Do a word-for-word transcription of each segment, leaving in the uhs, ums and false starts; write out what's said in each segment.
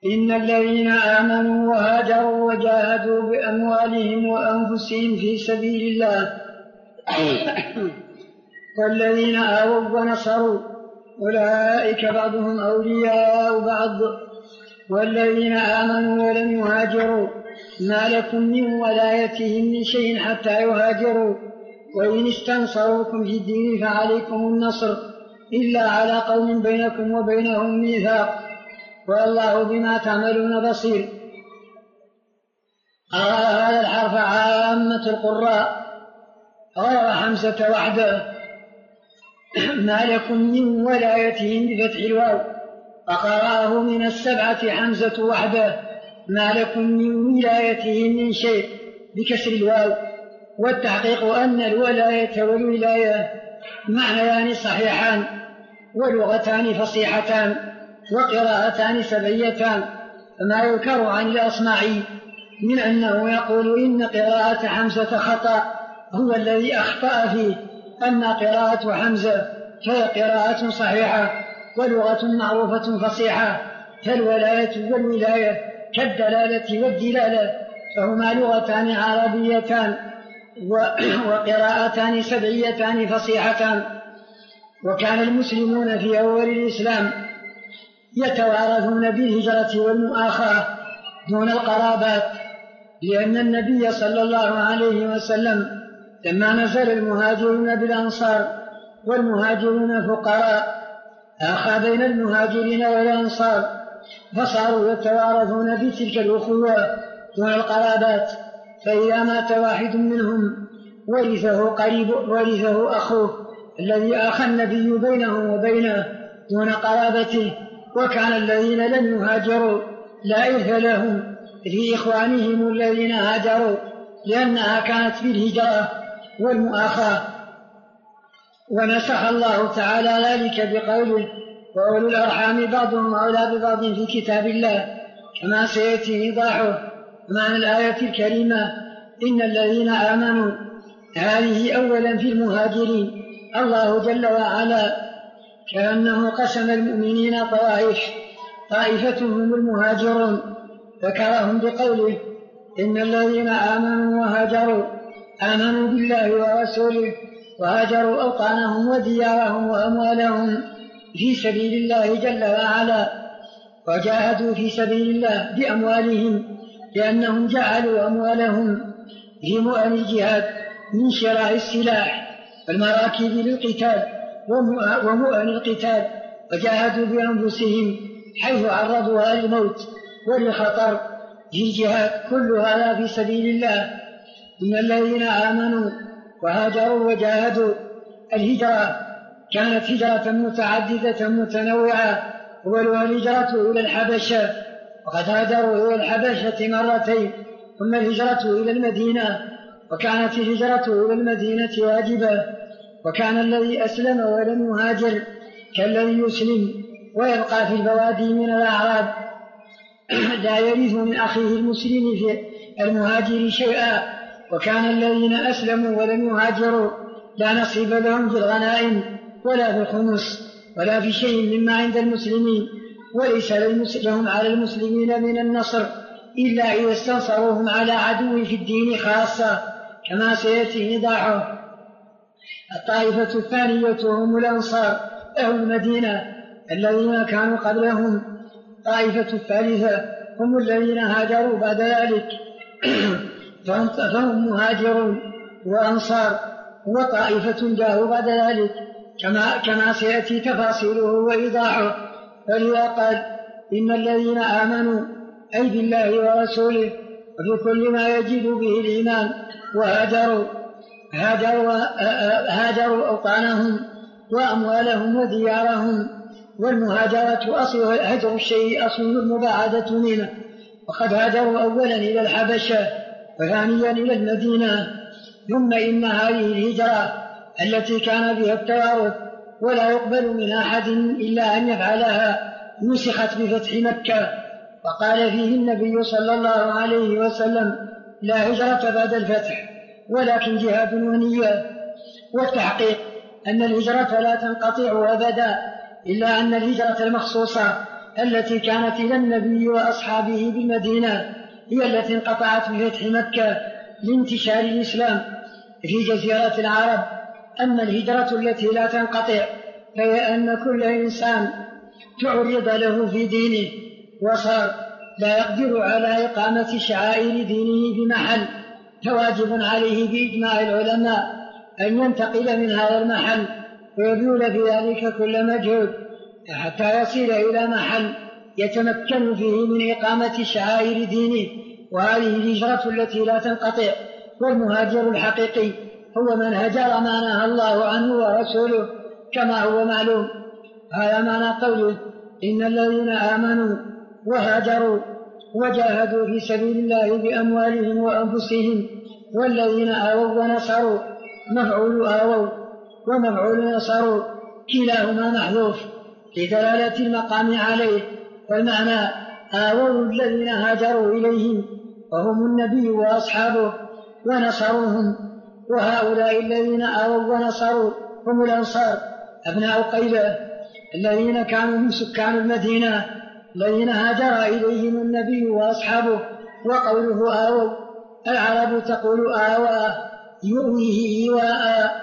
إن الذين آمنوا وهاجروا وجاهدوا بأموالهم وأنفسهم في سبيل الله والذين آووا ونصروا أولئك بعضهم أولياء بعض. والذين آمنوا ولم يهاجروا ما لكم من ولايتهم من شيء حتى يهاجروا وإن استنصروكم في الدين فعليكم النصر إلا على قوم بينكم وبينهم ميثاق والله بما تعملون بصير. قرأ هذا الحرف عامة القراء غير حمزة وحده ما لكم من ولايتهم بفتح الواو، فقرأه من السبعة حمزة وحده ما لكم من ولايتهم من شيء بكسر الواو. والتحقيق أن الولاية والولاية معنيان صحيحان ولغتان فصيحتان وقراءتان سبعيتان. فما يذكر عن الأصمعي من أنه يقول إن قراءة حمزة خطأ هو الذي أخطأ فيه، أما قراءة حمزة فهي قراءة صحيحة ولغة معروفة فصيحة. فالولاية والولاية كالدلالة والدلالة فهما لغتان عربيتان وقراءتان سبعيتان فصيحتان. وكان المسلمون في أول الإسلام يتوارثون بالهجرة والمؤاخاة دون القرابات، لأن النبي صلى الله عليه وسلم لما نزل المهاجرون بالأنصار والمهاجرون فقراء آخى بين المهاجرين والأنصار فصاروا يتوارثون بتلك الأخوة دون القرابات. فإذا مات واحد منهم ورثه قريب ورثه أخوه الذي آخى النبي بينه وبينه دون قرابته. وكان الذين لم يهاجروا لا إرث لهم في إخوانهم الذين هاجروا لأنها كانت بالهجرة والمؤاخاة. ونسخ الله تعالى ذلك بقوله وأولو الأرحام بعضهم أولى ببعض في كتاب الله كما سيأتي إيضاحه. معنى الآية الكريمة إن الذين آمنوا هذه أولا في المهاجرين. الله جل وعلا كأنه قسم المؤمنين طوائف، طائفة هم المهاجرون ذكرهم بقوله إن الذين آمنوا وهاجروا آمنوا بالله ورسوله وهاجروا أوطانهم وديارهم وأموالهم في سبيل الله جل وعلا وجاهدوا في سبيل الله بأموالهم لأنهم جعلوا أموالهم في مؤن الجهاد من شراء السلاح والمراكب للقتال ومؤن القتال، وجاهدوا بأنفسهم حيث عرضوها للموت وللخطر في الجهاد. كل هذا في سبيل الله. إن الذين آمنوا وهاجروا وجاهدوا. الهجرة كانت هجرة متعددة متنوعة، أولها الهجرة إلى الحبشة وقد هاجروا إلى الحبشة مرتين، ثم الهجرة إلى المدينة وكانت الهجرة إلى المدينة واجبة. وكان الذي أسلم ولم يهاجر كالذي يسلم ويبقى في البوادي من الأعراب لا يرث من أخيه المسلم في المهاجر شيئا. وكان الذين أسلموا ولم يهاجروا لا نصيب لهم في الغنائم ولا في الخمس ولا في شيء مما عند المسلمين، وليس لهم على المسلمين من النصر إلا إذا استنصروهم على عدو في الدين خاصة كما سيأتي إيضاحه. الطائفة الثانية هم الأنصار أهل المدينة الذين كانوا قبلهم. الطائفة الثالثة هم الذين هاجروا بعد ذلك فهم مهاجرون وأنصار. وطائفة جاءوا بعد ذلك كما, كما سيأتي تفاصيله وإيضاحه. فلذا قال إن الذين آمنوا أي بالله ورسوله وفي كل ما يجب به الإيمان وهاجروا هاجروا, هاجروا أوطانهم وأموالهم وديارهم. والمهاجرة أصل هجر الشيء أصل المباعدة منه، وقد هاجروا أولا إلى الحبشة وثانيا إلى المدينة. ثم إن هذه الهجرة التي كان بها التوارث ولا يقبل من أحد إلا أن يفعلها نسخت بفتح مكة، وقال فيه النبي صلى الله عليه وسلم لا هجرة بعد الفتح ولكن جهاد ونية. والتحقيق أن الهجرة لا تنقطع أبدا، إلا أن الهجرة المخصوصة التي كانت إلى النبي وأصحابه بالمدينة هي التي انقطعت بفتح مكة لانتشار الإسلام في جزيرة العرب. أما الهجرة التي لا تنقطع فهي أن كل إنسان تعرض له في دينه وصار لا يقدر على إقامة شعائر دينه بمحل، فواجب عليه بإجماع العلماء أن ينتقل من هذا المحل ويبذل في ذلك كل مجهود حتى يصل إلى محل يتمكن فيه من إقامة شعائر دينه. وهذه الهجرة التي لا تنقطع. والمهاجر الحقيقي هو من هجر ما نهى الله عنه ورسوله كما هو معلوم. هذا معنى قوله إن الذين آمنوا وهاجروا وجاهدوا في سبيل الله بأموالهم وأنفسهم والذين آووا ونصروا. مفعول آووا ومفعول نصروا كلاهما محذوف لدلالة المقام عليه، والمعنى آووا الذين هاجروا إليهم وهم النبي وأصحابه ونصروهم. وهؤلاء الذين آووا ونصروا هم الأنصار أبناء قيلة الذين كانوا من سكان المدينة الذين هاجر إليهم النبي وأصحابه. وقوله آووا العرب تقول آوى يؤويه إيواء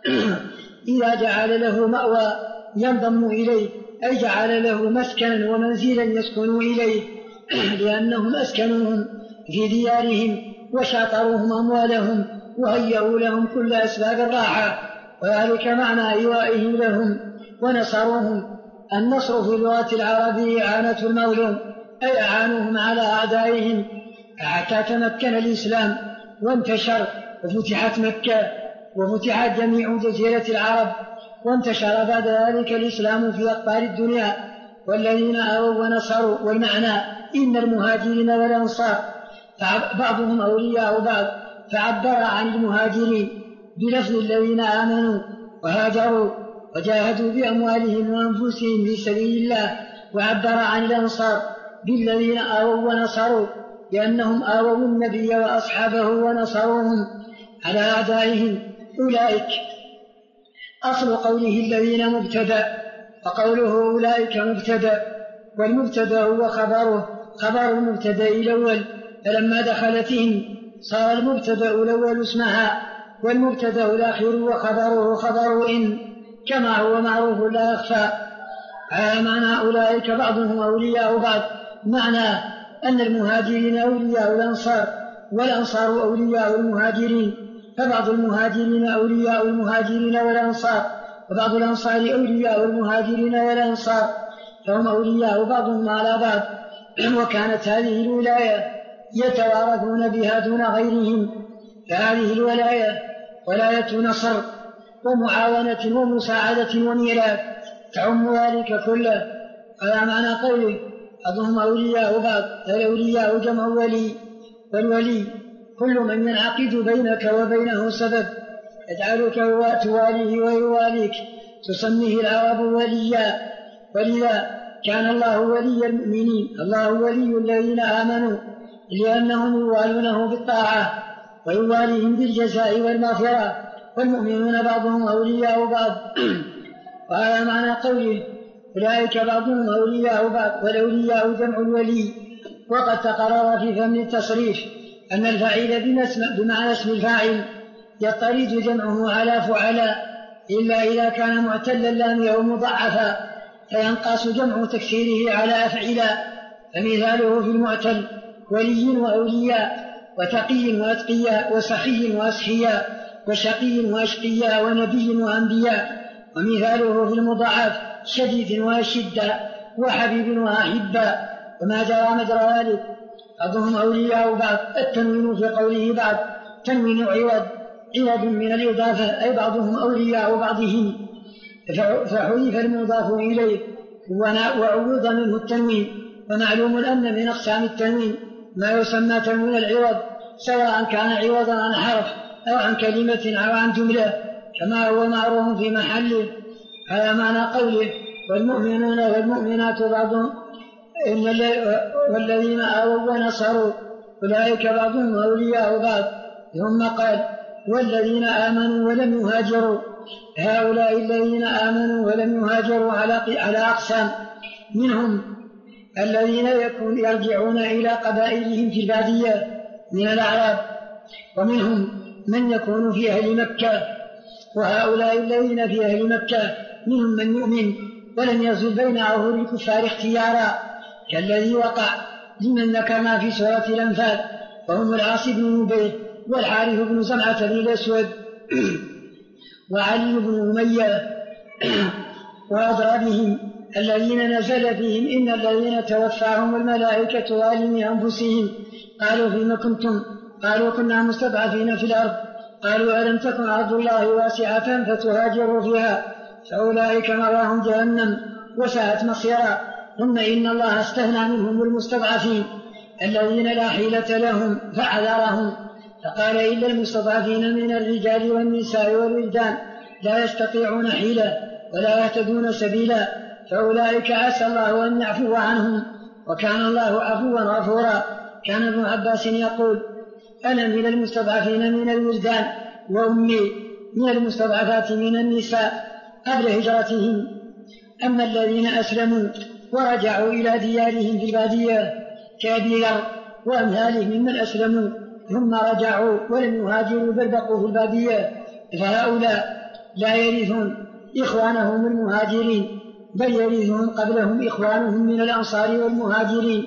إذا جعل له مأوى ينضم إليه، أي جعل له مسكنا ومنزلا يسكنوا إليه لأنهم أسكنوهم في ديارهم وشاطروهم أموالهم وهيئوا لهم كل أسباب الراحة، وذلك معنى إيوائهم لهم. ونصروهم النصر في اللغة العربية إعانة المظلوم، أي أعانوهم على أعدائهم حتى تمكن الإسلام وانتشر وفتحت مكة وفتحت جميع جزيرة العرب وانتشر بعد ذلك الإسلام في أقطار الدنيا. والذين آووا ونصروا، والمعنى إن المهاجرين والأنصار بعضهم أولياء بعض، فعبر عن المهاجرين بلفظ الذين آمنوا وهاجروا وجاهدوا بأموالهم وأنفسهم في سبيل الله، وعبر عن الأنصار بالذين آووا ونصروا لأنهم آووا النبي وأصحابه ونصروهم على أعدائهم. أولئك أصل قوله الذين مبتدأ، وقوله أولئك مبتدأ، والمبتدأ هو خبره خبر المبتدأ الأول، فلما دخلتهم صار المبتدأ الأول اسمها، والمبتدأ الأخير وخبره خبر إن كما هو معروف لا يخفى. على معنى أولئك بعضهم أولياء بعض، معنى أن المهاجرين أولياء الأنصار والأنصار أولياء المهاجرين، فبعض المهاجرين أولياء المهاجرين والأنصار، وبعض الأنصار أولياء المهاجرين والأنصار، فهم أولياء بعضهم على بعض. وكانت هذه الولاية يتوارثون بها دون غيرهم، فهذه الولاية ولاية نصر ومعاونة ومساعدة وميراث تعم ذلك كله. على معنى قوله بعضهم أولياء بعض، الأولياء جمع ولي، والولي كل من ينعقد بينك وبينه سبب يجعلك تواليه ويواليك، تسميه العرب وليا. ولذا كان الله ولي المؤمنين، الله ولي الذين آمنوا لأنهم يوالونه بالطاعة ويواليهم بالجزاء والمغفرة، والمؤمنون بعضهم أولياء بعض. وهذا معنى قوله أولئك بعضهم أولياء بعض، والأولياء جمع الولي. وقد تقرر في فم التصريف أن الفاعل بمعنى اسم الفاعل يطرد جمعه على فعلاء إلا إذا كان معتل اللام أو مضعفا، فينقص جمع تكسيره على أفعلاء. فمثاله في المعتل ولي وأولياء، وتقي وأتقياء، وسخي وأسخياء، وشقي وأشقياء، ونبي وأنبياء. ومثاله في المضاعف شديد وأشداء، وحبيب وأحباء، وما جرى مجرى ذلك. بعضهم أولياء بعض. التنوين في قوله بعض تنوين عوض عوض من الإضافة، أي بعضهم أولياء بعضهم، فحذف المضاف إليه وعوض منه التنوين. ومعلوم أن من أقسام التنوين ما يسمى تنوين العوض، سواء كان عوضا عن حرف أو عن كلمة أو عن جملة، كما هو معروف في محله. على معنى قوله والمؤمنون والمؤمنات بعضهم والذين آووا ونصروا أولئك بعضهم أولياء بعض. ثم قال والذين آمنوا ولم يهاجروا، هؤلاء الذين آمنوا ولم يهاجروا على على أقسام، منهم الذين يكون يرجعون إلى قبائلهم في البادية من الأعراب، ومنهم من يكون في أهل مكة. وهؤلاء الذين في أهل مكة منهم من يؤمن ولم يزل بين أظهر الكفار اختيارا، كالذي وقع لمن ذكرنا في سورة الأنفال، وهم العاص بن نبيه والحارث بن زمعة بن الأسود وعلي بن أمية وأضرابهم الذين نزل فيهم إن الذين توفاهم الملائكة ظالمي أنفسهم قالوا فيما كنتم؟ قالوا كنا مستضعفين في الأرض. قالوا ألم تكن أرض الله واسعة فتهاجروا فيها فأولئك مأواهم جهنم وساءت مصيرا. ثم إن الله استثنى منهم المستضعفين الذين لا حيلة لهم فعذرهم فقال إلا المستضعفين من الرجال والنساء والولدان لا يستطيعون حيلة ولا يهتدون سبيلا فأولئك عسى الله أن يعفو عنهم وكان الله عفوا غفورا. كان ابن عباس يقول أنا من المستضعفين من الولدان وأمي من المستضعفات من النساء قبل هجرتهم. أما الذين أسلموا ورجعوا إلى ديارهم في البادية كأبي ذر وأمثاله ممن أسلموا ثم رجعوا ولم يهاجروا بل بقوا في البادية فهؤلاء لا يرثون إخوانهم المهاجرين بل يرثهم قبلهم إخوانهم من الأنصار والمهاجرين،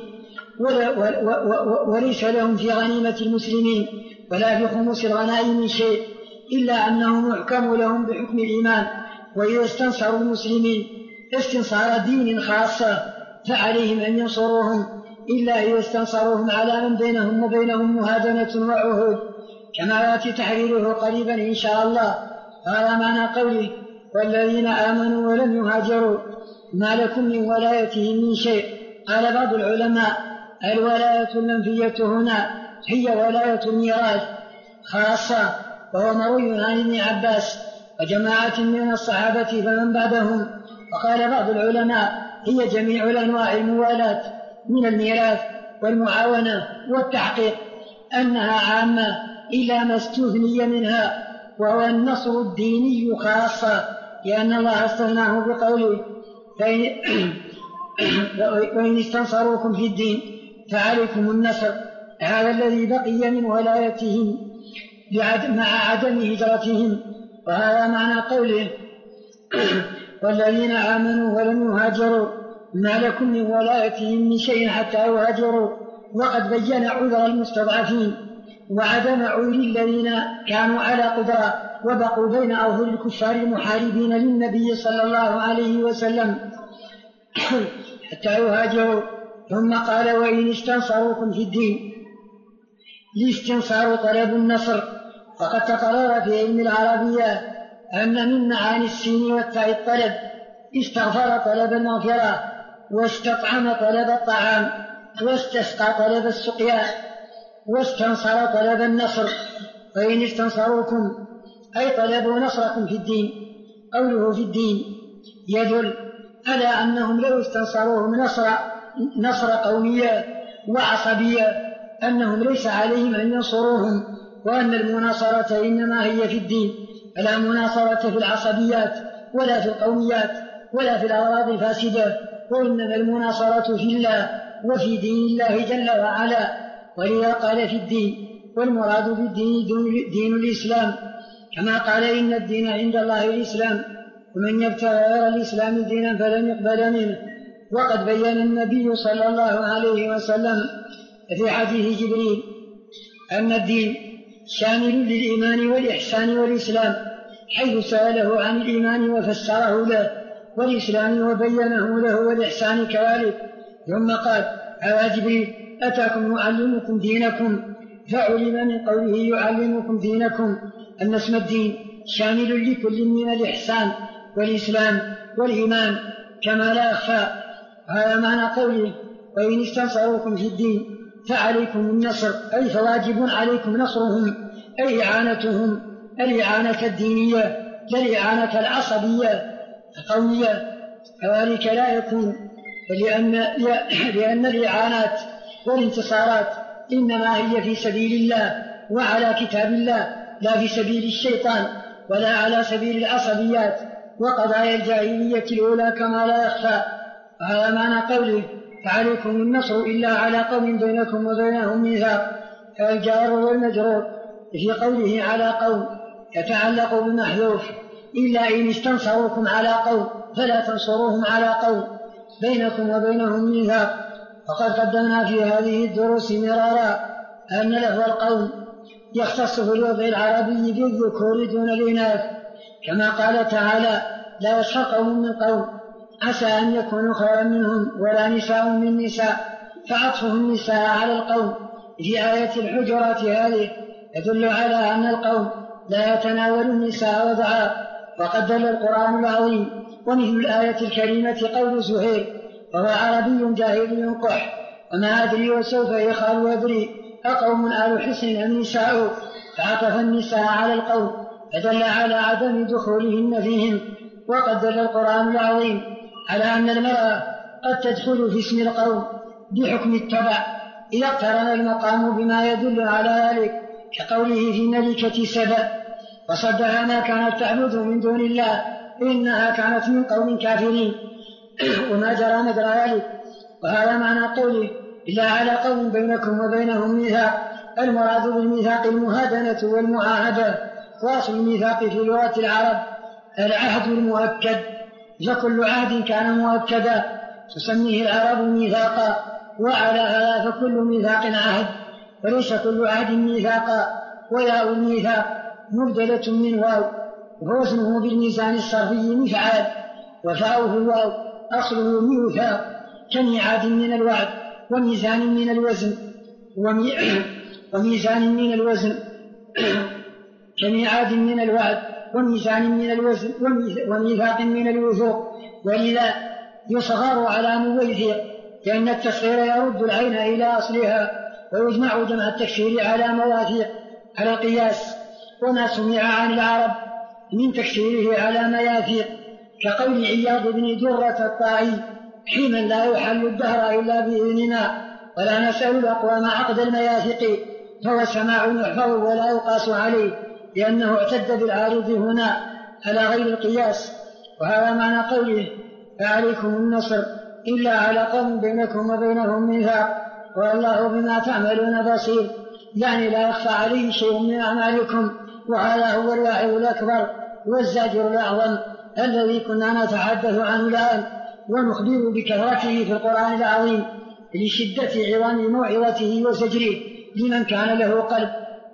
وليس لهم في غنيمة المسلمين ولا في خمس الغنائم شيء إلا أنهم يحكم لهم بحكم الإيمان. وإذا استنصروا المسلمين استنصار دين خاصة فعليهم أن ينصروهم إلا إذا استنصروهم على من بينهم وبينهم مهادنة وعهود كما يأتي تحريره قريبا إن شاء الله. هذا معنى قوله والذين آمنوا ولم يهاجروا ما لكم من ولايتهم من شيء. قال بعض العلماء الولاية المنفية هنا هي ولاية الميراث خاصة، وهو مروي عن ابن عباس وجماعة من الصحابة فمن بعدهم. وقال بعض العلماء هي جميع الأنواع الموالاة من الميراث والمعاونة والتحقيق أنها عامة إلا ما استثني منها وهو النصر الديني خاصة، لأن الله استثناه بقوله وإن استنصروكم في الدين فعليكم النصر. هذا الذي بقي من ولايتهم مع عدم هجرتهم. وهذا معنى قوله والذين آمنوا ولم يهاجروا ما لكم من ولايتهم من شيء حتى يهاجروا. وقد بين عذر المستضعفين وعدم عذر الذين كانوا على قدرة وبقوا بين أظهر الكفار المحاربين للنبي صلى الله عليه وسلم حتى يهاجروا. ثم قال وإن استنصروكم في الدين الاستنصار طلب النصر. فقد تقرر في علم العربية أن من معاني السين والتاء الطلب. استغفر طلب المغفرة واستطعم طلب الطعام واستسقى طلب السقيا واستنصر طلب النصر. وإن استنصروكم أي طلبوا نصركم في الدين. قوله في الدين يدل على أنهم لو استنصروهم نصر, نصر قومية وعصبية أنهم ليس عليهم أن ينصروهم، وأن المناصرة إنما هي في الدين، فلا مناصرة في العصبيات ولا في القوميات ولا في الأغراض الفاسدة، وإنما المناصرة في الله وفي دين الله جل وعلا. ولذا قال في الدين والمراد بالدين دين الإسلام كما قال إن الدين عند الله الإسلام ومن يبتغي غير الإسلام دينا فلن يقبل منه. وقد بين النبي صلى الله عليه وسلم في حديث جبريل أن الدين شامل للإيمان والإحسان والإسلام، حيث سأله عن الإيمان وفسره له، والإسلام وبينه له، والإحسان كذلك. ثم قال هذا جبريل أتاكم يعلمكم دينكم، فعلم من قوله يعلمكم دينكم أن اسم الدين شامل لكل من الإحسان والإسلام والإيمان كما لا يخفى. هذا معنى قوله وإن استنصروكم في الدين فعليكم النصر، أي فواجب عليكم نصرهم، أي إعانتهم الإعانة الدينية لا الإعانة العصبية القوية. كذلك لا يكون، لأن, لأن الإعانات والانتصارات إنما هي في سبيل الله وعلى كتاب الله، لا في سبيل الشيطان ولا على سبيل العصبيات وقضايا الجاهلية الأولى كما لا يخفى. وهذا معنى قوله فعليكم النصر إلا على قوم بينكم وبينهم ميثاق. الجار والمجرور في قوله على قوم يتعلق بمحذوف، إلا إن استنصروكم على قوم فلا تنصروهم على قوم بينكم وبينهم ميثاق. وقد قدمنا في هذه الدروس مرارا أن لفظ القوم يختص في الوضع العربي بالذكور دون الإناث، كما قال تعالى: لا يسخر قوم من قوم عسى أن يكونوا خيرا منهم ولا نساء من نساء، فعطفه النساء على القوم في آية الحجرات هذه يدل على أن القوم لا يتناول النساء وضعا. وقد دل القرآن العظيم ومثل الآية الكريمة قول زهير: وهو عربي جاهلي قح وما أدري وسوف يخال ويدري أقوم آل حسن أم نساء، فعطف النساء على القوم فدل على عدم دخولهن فيهم. وقد دل القرآن العظيم على أن المرأة قد تدخل في اسم القوم بحكم التبع إذا اقترن المقام بما يدل على ذلك، كقوله في ملكة سبأ: وصدها ما كانت تعبد من دون الله إنها كانت من قوم كافرين، وما جرى مجرى ذلك. وهذا معنى قوله: إلا على قوم بينكم وبينهم ميثاق. المراد بالميثاق المهادنة والمعاهدة، وأصل الميثاق في لغة العرب العهد المؤكد، فكل عهد كان مؤكدا تسميه العرب ميثاقا، وعلى هذا فكل ميثاق عهد، وليس كل عهد ميثاقا. وياء الميثاق مبدلة من واو، ووزنه بالميزان الصرفي مفعال، وفاؤه الواو أصله ميثاق، كميعاد من الوعد وميزان من الوزن ومي... وميزان من الوزن كميعاد من الوعد وميزان من الوزن وميثاق من الوثوق. ولذا يصغر على مويثق، لأن التصغير يرد العين إلى أصلها، ويجمع جمع التكسير على مواثيق على القياس. وما سمع عن العرب من تكسيره على مياثيق، كقول عياض بن درة الطائي: حينا لا يحل الدهر إلا بإذننا، ولا نسأل الأقوام عقد المياثق، فهو سماع يحفظ ولا يقاس عليه، لأنه اعتد بالعارض هنا على غير القياس. وهذا معنى قوله: فعليكم النصر إلا على قوم بينكم وبينهم ميثاق، والله بما تعملون بصير، يعني لا يخفى عليه شيء من أعمالكم. وهذا هو الواعظ الأكبر والزاجر الأعظم الذي كنا نتحدث عنه الآن ونخبر بكثرته في القرآن العظيم لشدة عظم موعظته وزجره لمن كان له قلب.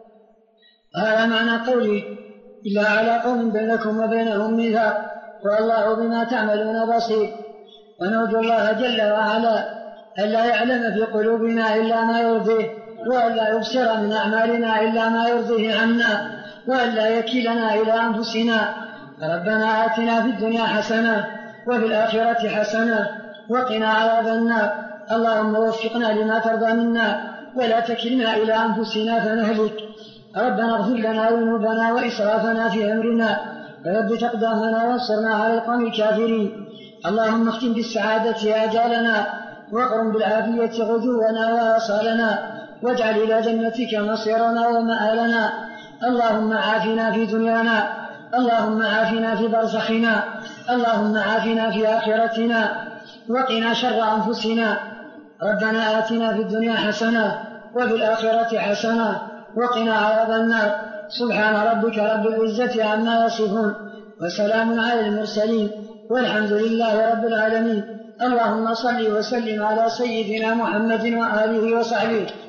هذا معنى قوله: إلا على قوم بينكم وبينهم ميثاق، والله بما تعملون بصير. ونرجو الله جل وعلا ألا يعلم في قلوبنا إلا ما يرضيه، وألا يبصر من أعمالنا إلا ما يرضيه عنا، وألا يكلنا إلى أنفسنا. ربنا آتنا في الدنيا حسنة وفي الآخرة حسنة وقنا عذاب النار. اللهم وفقنا لما ترضى منا ولا تكلنا إلى أنفسنا فنهلك. ربنا اغفر لنا ذنوبنا وإسرافنا في أمرنا وثبت أقدامنا وانصرنا على القوم الكافرين. اللهم اختم بالسعادة آجالنا واقرم بالعافية غدونا وآصالنا، واجعل إلى جنتك مصيرنا ومآلنا. اللهم عافنا في دنيانا، اللهم عافنا في برزخنا، اللهم عافنا في آخرتنا، وقنا شر أنفسنا. ربنا آتنا في الدنيا حسنة وفي الآخرة حسنة وقنا عذاب النار. سبحان ربك رب العزة عما يصفون، وسلام على المرسلين، والحمد لله رب العالمين. اللهم صل وسلم على سيدنا محمد وآله وصحبه.